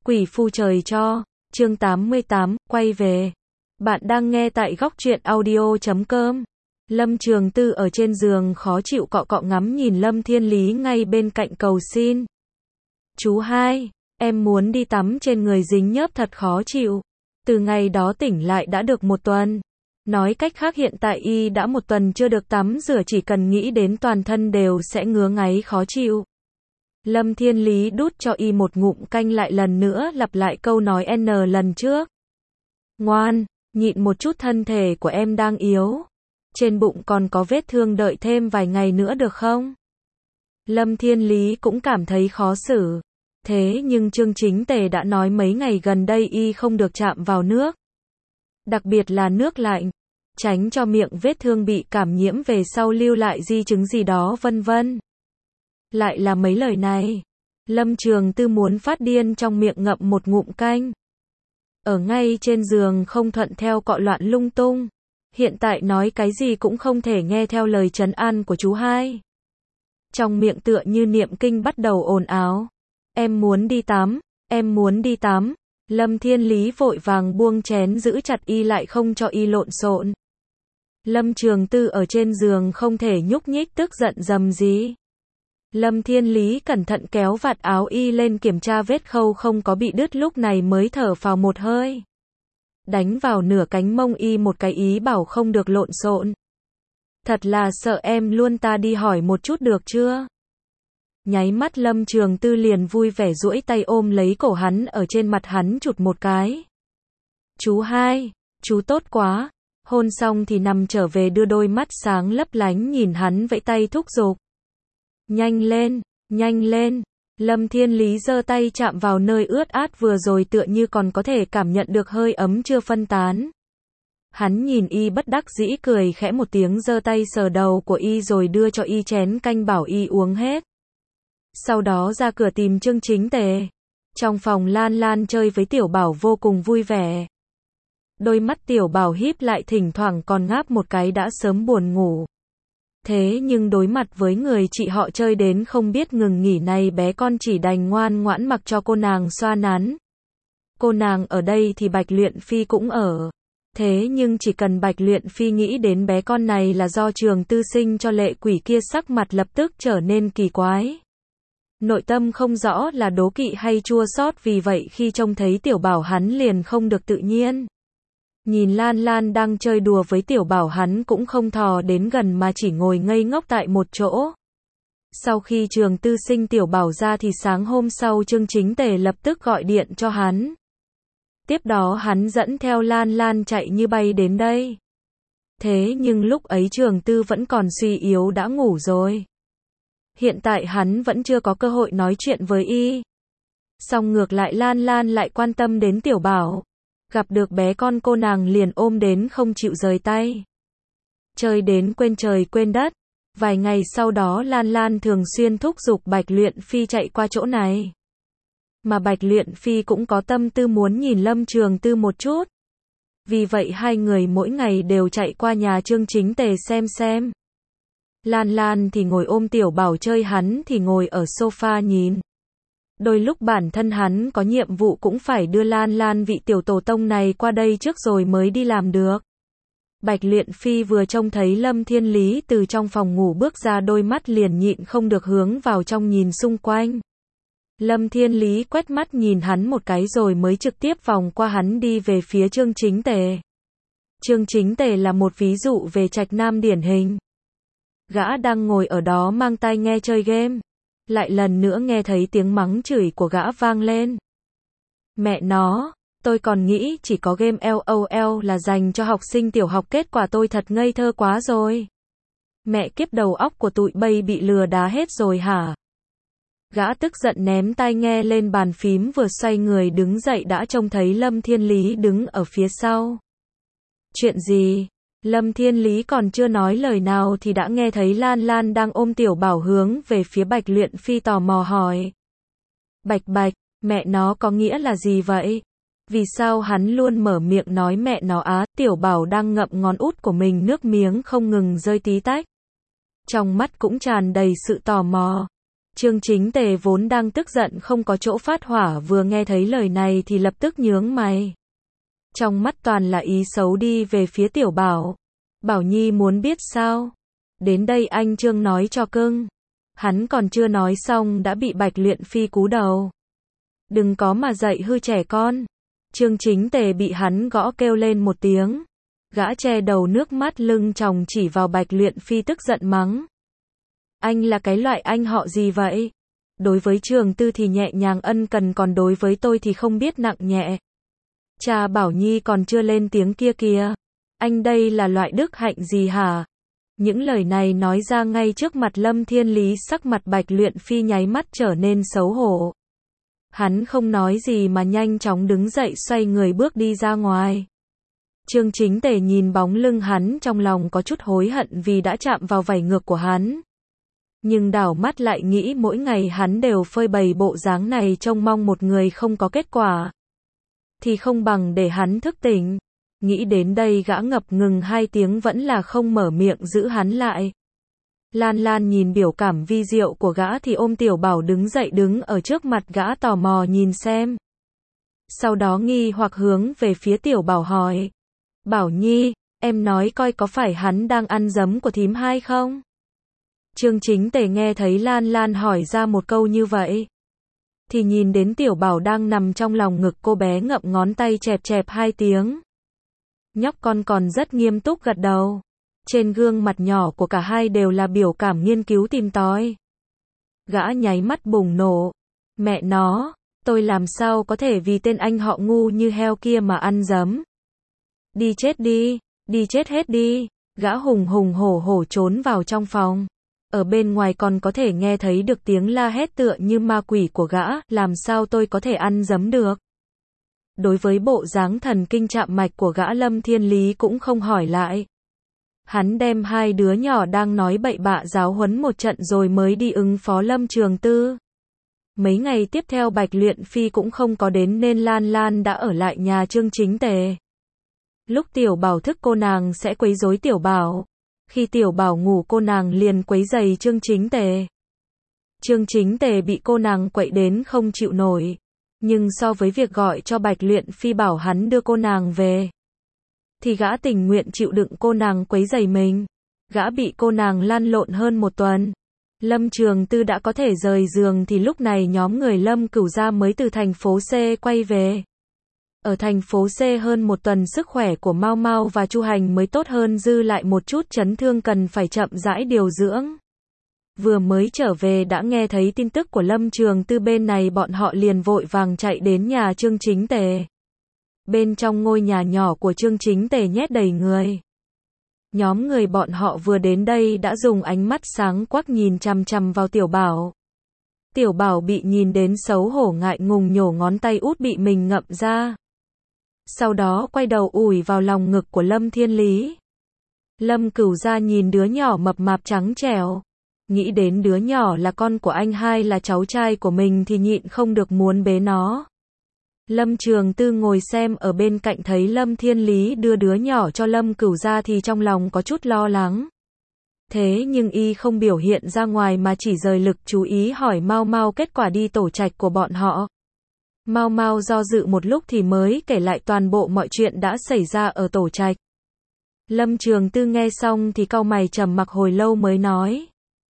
Quỷ phu trời cho, chương 88, quay về. Bạn đang nghe tại góc truyện audio.com. Lâm Trường Tư ở trên giường khó chịu cọ cọ ngắm nhìn Lâm Thiên Lý ngay bên cạnh cầu xin. Chú hai, em muốn đi tắm, trên người dính nhớp thật khó chịu. Từ ngày đó tỉnh lại đã được 1 tuần. Nói cách khác hiện tại y đã 1 tuần chưa được tắm rửa, chỉ cần nghĩ đến toàn thân đều sẽ ngứa ngáy khó chịu. Lâm Thiên Lý đút cho y một ngụm canh, lại lần nữa lặp lại câu nói N lần trước. Ngoan, nhịn một chút, thân thể của em đang yếu. Trên bụng còn có vết thương, đợi thêm vài ngày nữa được không? Lâm Thiên Lý cũng cảm thấy khó xử. Thế nhưng Trương Chính Tề đã nói mấy ngày gần đây y không được chạm vào nước. Đặc biệt là nước lạnh. Tránh cho miệng vết thương bị cảm nhiễm về sau lưu lại di chứng gì đó vân vân. Lại là mấy lời này. Lâm Trường Tư muốn phát điên, trong miệng ngậm một ngụm canh. Ở ngay trên giường không thuận theo, cọ loạn lung tung. Hiện tại nói cái gì cũng không thể nghe theo lời trấn an của chú hai. Trong miệng tựa như niệm kinh bắt đầu ồn ào. Em muốn đi tắm, em muốn đi tắm. Lâm Thiên Lý vội vàng buông chén, giữ chặt y lại không cho y lộn xộn. Lâm Trường Tư ở trên giường không thể nhúc nhích, tức giận rầm rì. Lâm Thiên Lý cẩn thận kéo vạt áo y lên, kiểm tra vết khâu không có bị đứt, lúc này mới thở phào một hơi. Đánh vào nửa cánh mông y một cái, ý bảo không được lộn xộn. Thật là sợ em luôn, ta đi hỏi một chút được chưa? Nháy mắt Lâm Trường Tư liền vui vẻ duỗi tay ôm lấy cổ hắn, ở trên mặt hắn chụt một cái. Chú hai, chú tốt quá. Hôn xong thì nằm trở về, đưa đôi mắt sáng lấp lánh nhìn hắn vẫy tay thúc giục. Nhanh lên, nhanh lên. Lâm Thiên Lý giơ tay chạm vào nơi ướt át vừa rồi, tựa như còn có thể cảm nhận được hơi ấm chưa phân tán. Hắn nhìn y bất đắc dĩ cười khẽ một tiếng, giơ tay sờ đầu của y rồi đưa cho y chén canh, bảo y uống hết. Sau đó ra cửa tìm Trương Chính Tề. Trong phòng Lan Lan chơi với Tiểu Bảo vô cùng vui vẻ. Đôi mắt Tiểu Bảo híp lại, thỉnh thoảng còn ngáp một cái, đã sớm buồn ngủ. Thế nhưng đối mặt với người chị họ chơi đến không biết ngừng nghỉ này, bé con chỉ đành ngoan ngoãn mặc cho cô nàng xoa nắn. Cô nàng ở đây thì Bạch Luyện Phi cũng ở. Thế nhưng chỉ cần Bạch Luyện Phi nghĩ đến bé con này là do Trường Tư sinh cho, lệ quỷ kia sắc mặt lập tức trở nên kỳ quái. Nội tâm không rõ là đố kỵ hay chua xót, vì vậy khi trông thấy Tiểu Bảo hắn liền không được tự nhiên. Nhìn Lan Lan đang chơi đùa với Tiểu Bảo, hắn cũng không thò đến gần mà chỉ ngồi ngây ngốc tại một chỗ. Sau khi Trường Tư sinh Tiểu Bảo ra thì sáng hôm sau Trương Chính Tề lập tức gọi điện cho hắn. Tiếp đó hắn dẫn theo Lan Lan chạy như bay đến đây. Thế nhưng lúc ấy Trường Tư vẫn còn suy yếu, đã ngủ rồi. Hiện tại hắn vẫn chưa có cơ hội nói chuyện với y. Song ngược lại Lan Lan lại quan tâm đến Tiểu Bảo. Gặp được bé con, cô nàng liền ôm đến không chịu rời tay. Chơi đến quên trời quên đất. Vài ngày sau đó Lan Lan thường xuyên thúc giục Bạch Luyện Phi chạy qua chỗ này. Mà Bạch Luyện Phi cũng có tâm tư muốn nhìn Lâm Trường Tư một chút. Vì vậy hai người mỗi ngày đều chạy qua nhà Trương Chính Tề xem. Lan Lan thì ngồi ôm Tiểu Bảo chơi, hắn thì ngồi ở sofa nhìn. Đôi lúc bản thân hắn có nhiệm vụ cũng phải đưa Lan Lan vị tiểu tổ tông này qua đây trước rồi mới đi làm được. Bạch Luyện Phi vừa trông thấy Lâm Thiên Lý từ trong phòng ngủ bước ra, đôi mắt liền nhịn không được hướng vào trong nhìn xung quanh. Lâm Thiên Lý quét mắt nhìn hắn một cái rồi mới trực tiếp vòng qua hắn đi về phía Trương Chính Tề. Trương Chính Tề là một ví dụ về trạch nam điển hình. Gã đang ngồi ở đó mang tai nghe chơi game. Lại lần nữa nghe thấy tiếng mắng chửi của gã vang lên. Mẹ nó, tôi còn nghĩ chỉ có game LOL là dành cho học sinh tiểu học, kết quả tôi thật ngây thơ quá rồi. Mẹ kiếp, đầu óc của tụi bay bị lừa đá hết rồi hả? Gã tức giận ném tai nghe lên bàn phím, vừa xoay người đứng dậy đã trông thấy Lâm Thiên Lý đứng ở phía sau. Chuyện gì? Lâm Thiên Lý còn chưa nói lời nào thì đã nghe thấy Lan Lan đang ôm Tiểu Bảo hướng về phía Bạch Luyện Phi, tò mò hỏi. Bạch, mẹ nó có nghĩa là gì vậy? Vì sao hắn luôn mở miệng nói mẹ nó á? Tiểu Bảo đang ngậm ngón út của mình, nước miếng không ngừng rơi tí tách. Trong mắt cũng tràn đầy sự tò mò. Trương Chính Tề vốn đang tức giận không có chỗ phát hỏa vừa nghe thấy lời này thì lập tức nhướng mày. Trong mắt toàn là ý xấu đi về phía Tiểu Bảo. Bảo Nhi muốn biết sao? Đến đây anh Trương nói cho cưng. Hắn còn chưa nói xong đã bị Bạch Luyện Phi cú đầu. Đừng có mà dạy hư trẻ con. Trương Chính Tề bị hắn gõ kêu lên một tiếng. Gã che đầu nước mắt lưng tròng chỉ vào Bạch Luyện Phi tức giận mắng. Anh là cái loại anh họ gì vậy? Đối với Trường Tư thì nhẹ nhàng ân cần còn đối với tôi thì không biết nặng nhẹ. Cha Bảo Nhi còn chưa lên tiếng kia kìa. Anh đây là loại đức hạnh gì hả? Những lời này nói ra ngay trước mặt Lâm Thiên Lý, sắc mặt Bạch Luyện Phi nháy mắt trở nên xấu hổ. Hắn không nói gì mà nhanh chóng đứng dậy xoay người bước đi ra ngoài. Trương Chính Tề nhìn bóng lưng hắn trong lòng có chút hối hận vì đã chạm vào vảy ngược của hắn. Nhưng đảo mắt lại nghĩ mỗi ngày hắn đều phơi bày bộ dáng này trông mong một người không có kết quả. Thì không bằng để hắn thức tỉnh. Nghĩ đến đây gã ngập ngừng 2 tiếng vẫn là không mở miệng giữ hắn lại. Lan Lan nhìn biểu cảm vi diệu của gã thì ôm Tiểu Bảo đứng dậy đứng ở trước mặt gã tò mò nhìn xem. Sau đó nghi hoặc hướng về phía Tiểu Bảo hỏi. Bảo Nhi, em nói coi có phải hắn đang ăn giấm của thím hai không? Trương Chính Tề nghe thấy Lan Lan hỏi ra một câu như vậy. Thì nhìn đến Tiểu Bảo đang nằm trong lòng ngực cô bé ngậm ngón tay chẹp chẹp 2 tiếng. Nhóc con còn rất nghiêm túc gật đầu. Trên gương mặt nhỏ của cả hai đều là biểu cảm nghiên cứu tìm tòi. Gã nháy mắt bùng nổ. Mẹ nó, tôi làm sao có thể vì tên anh họ ngu như heo kia mà ăn giấm. Đi chết đi, đi chết hết đi. Gã hùng hùng hổ hổ trốn vào trong phòng. Ở bên ngoài còn có thể nghe thấy được tiếng la hét tựa như ma quỷ của gã, làm sao tôi có thể ăn giấm được. Đối với bộ dáng thần kinh chạm mạch của gã, Lâm Thiên Lý cũng không hỏi lại. Hắn đem 2 đứa nhỏ đang nói bậy bạ giáo huấn một trận rồi mới đi ứng phó Lâm Trường Tư. Mấy ngày tiếp theo Bạch Luyện Phi cũng không có đến nên Lan Lan đã ở lại nhà Trương Chính Tề. Lúc Tiểu Bảo thức cô nàng sẽ quấy rối Tiểu Bảo. Khi Tiểu Bảo ngủ cô nàng liền quấy rầy Trương Chính Tề. Trương Chính Tề bị cô nàng quậy đến không chịu nổi. Nhưng so với việc gọi cho Bạch Luyện Phi bảo hắn đưa cô nàng về, thì gã tình nguyện chịu đựng cô nàng quấy rầy mình. Gã bị cô nàng lăn lộn hơn 1 tuần. Lâm Trường Tư đã có thể rời giường thì lúc này nhóm người Lâm Cửu Gia mới từ thành phố C quay về. Ở thành phố C hơn 1 tuần sức khỏe của Mau Mau và Chu Hành mới tốt hơn, dư lại một chút chấn thương cần phải chậm rãi điều dưỡng. Vừa mới trở về đã nghe thấy tin tức của Lâm Trường Tư, bên này bọn họ liền vội vàng chạy đến nhà Trương Chính Tề. Bên trong ngôi nhà nhỏ của Trương Chính Tề nhét đầy người. Nhóm người bọn họ vừa đến đây đã dùng ánh mắt sáng quắc nhìn chằm chằm vào Tiểu Bảo. Tiểu Bảo bị nhìn đến xấu hổ ngại ngùng nhổ ngón tay út bị mình ngậm ra. Sau đó quay đầu ủi vào lòng ngực của Lâm Thiên Lý. Lâm Cửu Gia nhìn đứa nhỏ mập mạp trắng trẻo. Nghĩ đến đứa nhỏ là con của anh hai, là cháu trai của mình thì nhịn không được muốn bế nó. Lâm Trường Tư ngồi xem ở bên cạnh thấy Lâm Thiên Lý đưa đứa nhỏ cho Lâm Cửu Gia thì trong lòng có chút lo lắng. Thế nhưng y không biểu hiện ra ngoài mà chỉ rời lực chú ý hỏi Mau Mau kết quả đi tổ trạch của bọn họ. Mau Mau do dự một lúc thì mới kể lại toàn bộ mọi chuyện đã xảy ra ở tổ trạch. Lâm Trường Tư nghe xong thì cau mày trầm mặc hồi lâu mới nói.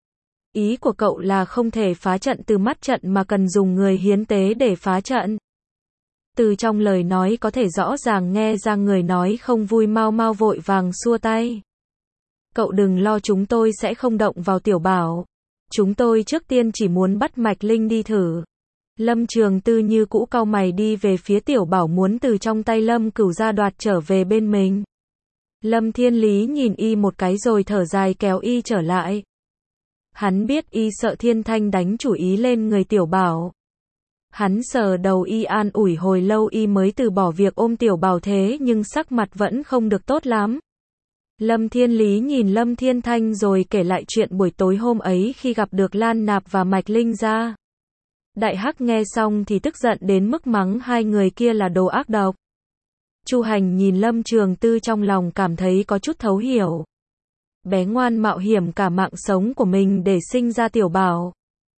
Ý của cậu là không thể phá trận từ mắt trận mà cần dùng người hiến tế để phá trận. Từ trong lời nói có thể rõ ràng nghe ra người nói không vui. Mau Mau vội vàng xua tay. Cậu đừng lo, chúng tôi sẽ không động vào Tiểu Bảo. Chúng tôi trước tiên chỉ muốn bắt Mạch Linh đi thử. Lâm Trường Tư như cũ cau mày đi về phía Tiểu Bảo, muốn từ trong tay Lâm Cửu Gia đoạt trở về bên mình. Lâm Thiên Lý nhìn y một cái rồi thở dài kéo y trở lại. Hắn biết y sợ Thiên Thanh đánh chủ ý lên người Tiểu Bảo. Hắn sờ đầu y an ủi hồi lâu y mới từ bỏ việc ôm Tiểu Bảo, thế nhưng sắc mặt vẫn không được tốt lắm. Lâm Thiên Lý nhìn Lâm Thiên Thanh rồi kể lại chuyện buổi tối hôm ấy khi gặp được Lan Nạp và Mạch Linh ra. Đại Hắc nghe xong thì tức giận đến mức mắng 2 người kia là đồ ác độc. Chu Hành nhìn Lâm Trường Tư trong lòng cảm thấy có chút thấu hiểu. Bé ngoan mạo hiểm cả mạng sống của mình để sinh ra Tiểu Bảo.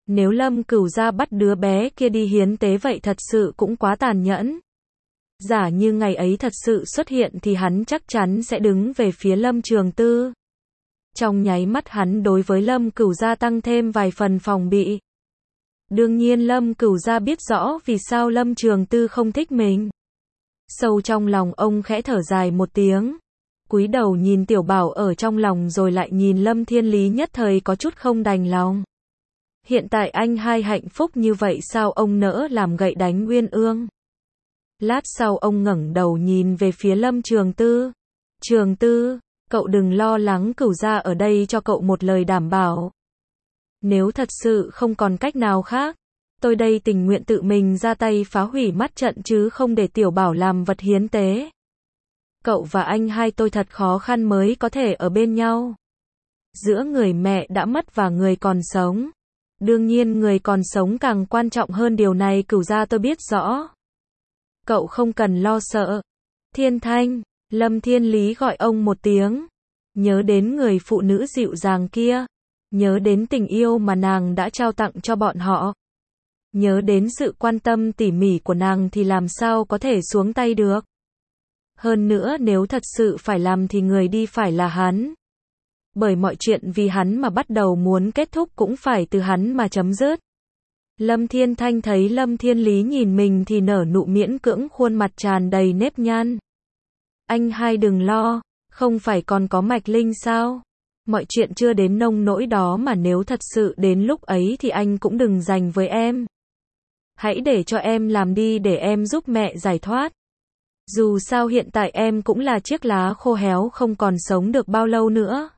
Nếu Lâm Cửu gia bắt đứa bé kia đi hiến tế vậy thật sự cũng quá tàn nhẫn. Giả như ngày ấy thật sự xuất hiện thì hắn chắc chắn sẽ đứng về phía Lâm Trường Tư. Trong nháy mắt hắn đối với Lâm Cửu gia tăng thêm vài phần phòng bị. Đương nhiên Lâm Cửu gia biết rõ vì sao Lâm Trường Tư không thích mình. Sâu trong lòng ông khẽ thở dài một tiếng. Cúi đầu nhìn Tiểu Bảo ở trong lòng rồi lại nhìn Lâm Thiên Lý, nhất thời có chút không đành lòng. Hiện tại anh hai hạnh phúc như vậy sao ông nỡ làm gậy đánh Uyên Ương. Lát sau ông ngẩng đầu nhìn về phía Lâm Trường Tư. Trường Tư, cậu đừng lo lắng, Cửu gia ở đây cho cậu một lời đảm bảo. Nếu thật sự không còn cách nào khác, tôi đây tình nguyện tự mình ra tay phá hủy mắt trận chứ không để Tiểu Bảo làm vật hiến tế. Cậu và anh hai tôi thật khó khăn mới có thể ở bên nhau. Giữa người mẹ đã mất và người còn sống. Đương nhiên người còn sống càng quan trọng hơn, điều này Cửu gia tôi biết rõ. Cậu không cần lo sợ. Thiên Thanh, Lâm Thiên Lý gọi ông một tiếng. Nhớ đến người phụ nữ dịu dàng kia. Nhớ đến tình yêu mà nàng đã trao tặng cho bọn họ. Nhớ đến sự quan tâm tỉ mỉ của nàng thì làm sao có thể xuống tay được. Hơn nữa nếu thật sự phải làm thì người đi phải là hắn. Bởi mọi chuyện vì hắn mà bắt đầu, muốn kết thúc cũng phải từ hắn mà chấm dứt. Lâm Thiên Thanh thấy Lâm Thiên Lý nhìn mình thì nở nụ miễn cưỡng, khuôn mặt tràn đầy nếp nhăn. Anh hai đừng lo, không phải còn có Mạch Linh sao? Mọi chuyện chưa đến nông nỗi đó mà nếu thật sự đến lúc ấy thì anh cũng đừng giành với em. Hãy để cho em làm đi, để em giúp mẹ giải thoát. Dù sao hiện tại em cũng là chiếc lá khô héo không còn sống được bao lâu nữa.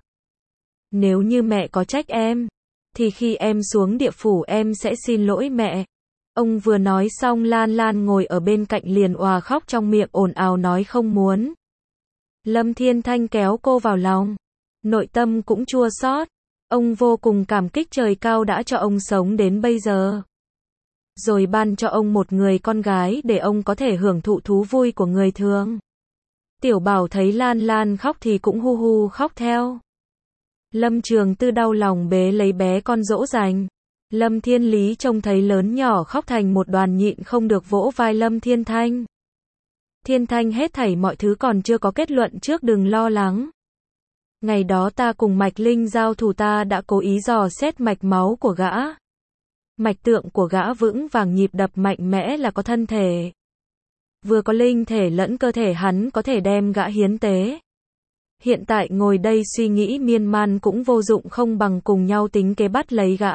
Nếu như mẹ có trách em, thì khi em xuống địa phủ em sẽ xin lỗi mẹ. Ông vừa nói xong Lan Lan ngồi ở bên cạnh liền òa khóc, trong miệng ồn ào nói không muốn. Lâm Thiên Thanh kéo cô vào lòng. Nội tâm cũng chua xót. Ông vô cùng cảm kích trời cao đã cho ông sống đến bây giờ. Rồi ban cho ông một người con gái để ông có thể hưởng thụ thú vui của người thường. Tiểu Bảo thấy Lan Lan khóc thì cũng hu hu khóc theo. Lâm Trường Tư đau lòng bế lấy bé con dỗ dành. Lâm Thiên Lý trông thấy lớn nhỏ khóc thành một đoàn nhịn không được vỗ vai Lâm Thiên Thanh. Thiên Thanh, hết thảy mọi thứ còn chưa có kết luận trước, đừng lo lắng. Ngày đó ta cùng Mạch Linh giao thủ, ta đã cố ý dò xét mạch máu của gã. Mạch tượng của gã vững vàng, nhịp đập mạnh mẽ, là có thân thể. Vừa có linh thể lẫn cơ thể, hắn có thể đem gã hiến tế. Hiện tại ngồi đây suy nghĩ miên man cũng vô dụng, không bằng cùng nhau tính kế bắt lấy gã.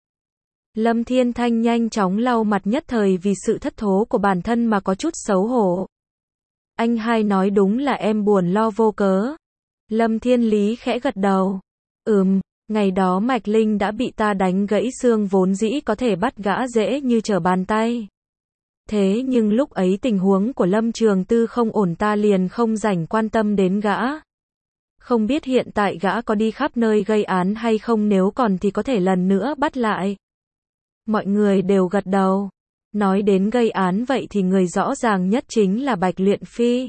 Lâm Thiên Thanh nhanh chóng lau mặt, nhất thời vì sự thất thố của bản thân mà có chút xấu hổ. Anh hai nói đúng là em buồn lo vô cớ. Lâm Thiên Lý khẽ gật đầu. Ngày đó Mạch Linh đã bị ta đánh gãy xương, vốn dĩ có thể bắt gã dễ như trở bàn tay. Thế nhưng lúc ấy tình huống của Lâm Trường Tư không ổn, ta liền không rảnh quan tâm đến gã. Không biết hiện tại gã có đi khắp nơi gây án hay không, nếu còn thì có thể lần nữa bắt lại. Mọi người đều gật đầu. Nói đến gây án vậy thì người rõ ràng nhất chính là Bạch Luyện Phi.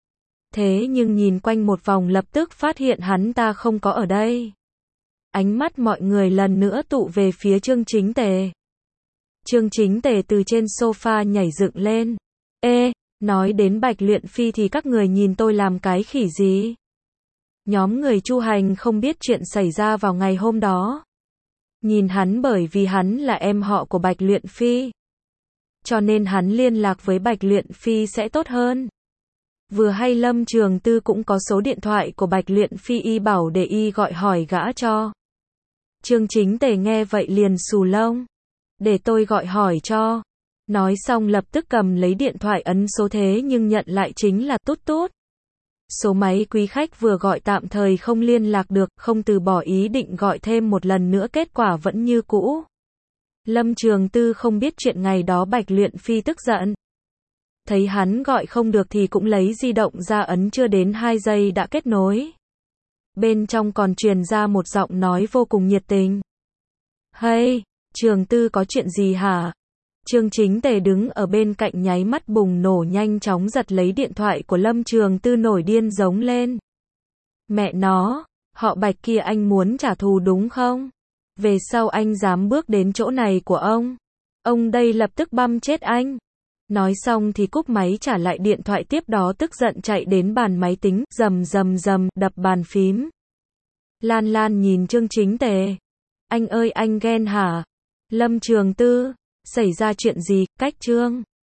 Thế nhưng nhìn quanh một vòng lập tức phát hiện hắn ta không có ở đây. Ánh mắt mọi người lần nữa tụ về phía Trương Chính Tề. Trương Chính Tề từ trên sofa nhảy dựng lên. Nói đến Bạch Luyện Phi thì các người nhìn tôi làm cái khỉ gì? Nhóm người Chu Hành không biết chuyện xảy ra vào ngày hôm đó. Nhìn hắn, bởi vì hắn là em họ của Bạch Luyện Phi, cho nên hắn liên lạc với Bạch Luyện Phi sẽ tốt hơn. Vừa hay Lâm Trường Tư cũng có số điện thoại của Bạch Luyện Phi, y bảo để y gọi hỏi gã cho. Trương Chính Tề nghe vậy liền xù lông. Để tôi gọi hỏi cho. Nói xong lập tức cầm lấy điện thoại ấn số, thế nhưng nhận lại chính là tút tút. Số máy quý khách vừa gọi tạm thời không liên lạc được, không từ bỏ ý định gọi thêm một lần nữa, kết quả vẫn như cũ. Lâm Trường Tư không biết chuyện ngày đó Bạch Luyện Phi tức giận. Thấy hắn gọi không được thì cũng lấy di động ra ấn, chưa đến 2 giây đã kết nối. Bên trong còn truyền ra một giọng nói vô cùng nhiệt tình. Hey, Trường Tư có chuyện gì hả? Trương Chính Tề đứng ở bên cạnh nháy mắt bùng nổ, nhanh chóng giật lấy điện thoại của Lâm Trường Tư, nổi điên giống lên. Mẹ nó, họ Bạch kia anh muốn trả thù đúng không? Về sau anh dám bước đến chỗ này của ông đây lập tức băm chết anh. Nói xong thì cúp máy trả lại điện thoại, tiếp đó tức giận chạy đến bàn máy tính, rầm rầm rầm, đập bàn phím. Lan Lan nhìn Trương Chính Tề. Anh ơi anh ghen hả? Lâm Trường Tư, xảy ra chuyện gì? Cách Trương